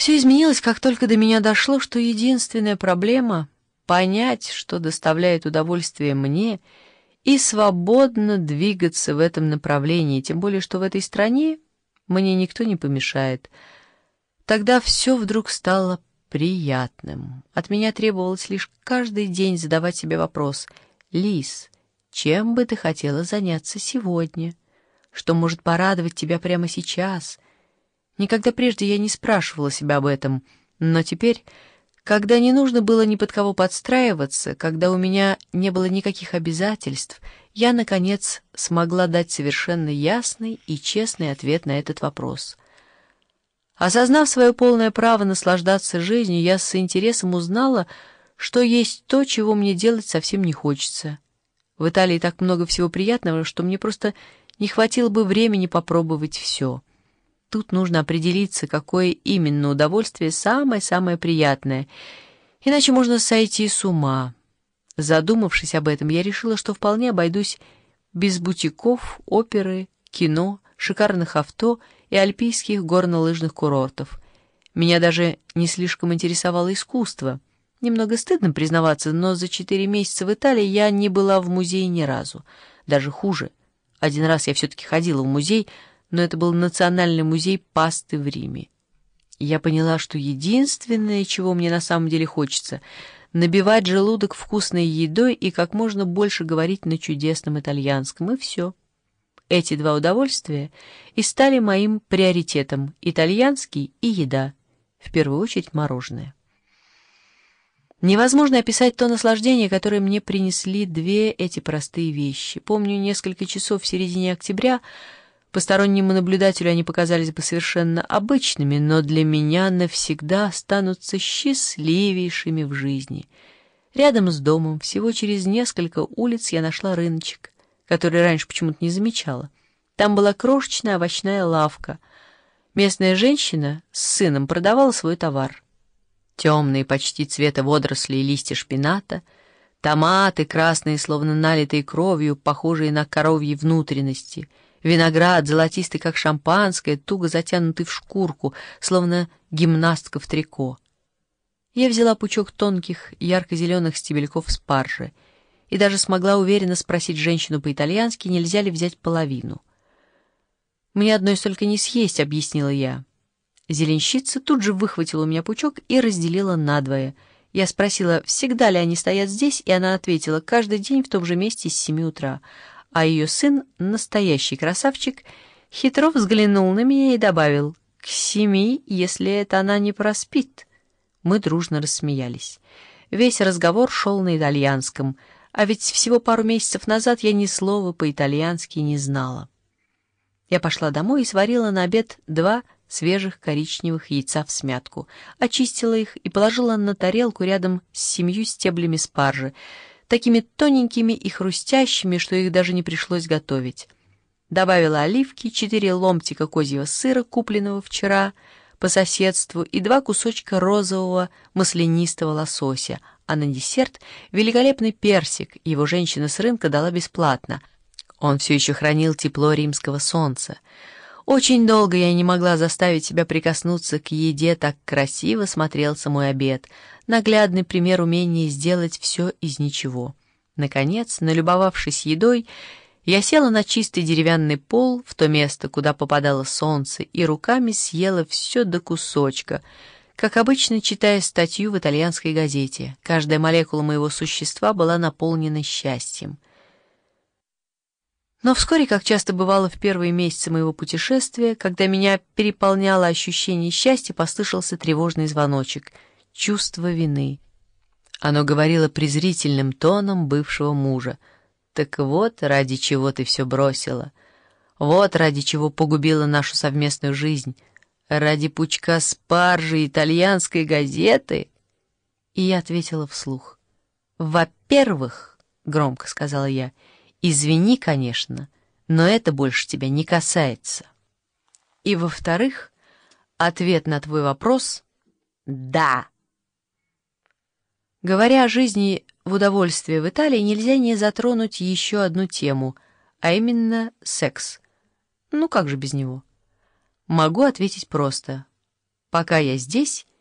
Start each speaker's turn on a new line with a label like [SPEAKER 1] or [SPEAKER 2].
[SPEAKER 1] Все изменилось, как только до меня дошло, что единственная проблема — понять, что доставляет удовольствие мне, и свободно двигаться в этом направлении, тем более, что в этой стране мне никто не помешает. Тогда все вдруг стало приятным. От меня требовалось лишь каждый день задавать себе вопрос: «Лиз, чем бы ты хотела заняться сегодня? Что может порадовать тебя прямо сейчас?» Никогда прежде я не спрашивала себя об этом, но теперь, когда не нужно было ни под кого подстраиваться, когда у меня не было никаких обязательств, я, наконец, смогла дать совершенно ясный и честный ответ на этот вопрос. Осознав свое полное право наслаждаться жизнью, я с интересом узнала, что есть то, чего мне делать совсем не хочется. В Италии так много всего приятного, что мне просто не хватило бы времени попробовать все. Тут нужно определиться, какое именно удовольствие самое-самое приятное, иначе можно сойти с ума. Задумавшись об этом, я решила, что вполне обойдусь без бутиков, оперы, кино, шикарных авто и альпийских горнолыжных курортов. Меня даже не слишком интересовало искусство. Немного стыдно признаваться, но за 4 месяца в Италии я не была в музее ни разу. Даже хуже. Один раз я все-таки ходила в музей, но это был Национальный музей пасты в Риме. Я поняла, что единственное, чего мне на самом деле хочется — набивать желудок вкусной едой и как можно больше говорить на чудесном итальянском, и все. Эти два удовольствия и стали моим приоритетом — итальянский и еда, в первую очередь мороженое. Невозможно описать то наслаждение, которое мне принесли две эти простые вещи. Помню, несколько часов в середине октября постороннему наблюдателю они показались бы совершенно обычными, но для меня навсегда останутся счастливейшими в жизни. Рядом с домом, всего через несколько улиц, я нашла рыночек, который раньше почему-то не замечала. Там была крошечная овощная лавка. Местная женщина с сыном продавала свой товар. Темные, почти цвета водорослей листья шпината, томаты красные, словно налитые кровью, похожие на коровьи внутренности, виноград, золотистый, как шампанское, туго затянутый в шкурку, словно гимнастка в трико. Я взяла пучок тонких, ярко-зеленых стебельков спаржи и даже смогла уверенно спросить женщину по-итальянски, нельзя ли взять половину. «Мне одной столько не съесть», — объяснила я. Зеленщица тут же выхватила у меня пучок и разделила надвое. Я спросила, всегда ли они стоят здесь, и она ответила, каждый день в том же месте с 7 утра. А ее сын, настоящий красавчик, хитро взглянул на меня и добавил: «К 7, если это она не проспит». Мы дружно рассмеялись. Весь разговор шел на итальянском, а ведь всего пару месяцев назад я ни слова по-итальянски не знала. Я пошла домой и сварила на обед 2 свежих коричневых яйца всмятку, очистила их и положила на тарелку рядом с 7 стеблями спаржи, такими тоненькими и хрустящими, что их даже не пришлось готовить. Добавила оливки, 4 ломтика козьего сыра, купленного вчера по соседству, и 2 кусочка розового маслянистого лосося, а на десерт великолепный персик, его женщина с рынка дала бесплатно. Он все еще хранил тепло римского солнца. Очень долго я не могла заставить себя прикоснуться к еде, так красиво смотрелся мой обед, наглядный пример умения сделать все из ничего. Наконец, налюбовавшись едой, я села на чистый деревянный пол в то место, куда попадало солнце, и руками съела все до кусочка, как обычно, читая статью в итальянской газете. Каждая молекула моего существа была наполнена счастьем. Но вскоре, как часто бывало в первые месяцы моего путешествия, когда меня переполняло ощущение счастья, послышался тревожный звоночек — чувство вины. Оно говорило презрительным тоном бывшего мужа: «Так вот, ради чего ты все бросила. Вот ради чего погубила нашу совместную жизнь. Ради пучка спаржи итальянской газеты». И я ответила вслух: «Во-первых, — громко сказала я, — извини, конечно, но это больше тебя не касается. И, во-вторых, ответ на твой вопрос — да». Говоря о жизни в удовольствии в Италии, нельзя не затронуть еще одну тему, а именно секс. Ну как же без него? Могу ответить просто: Пока я здесь,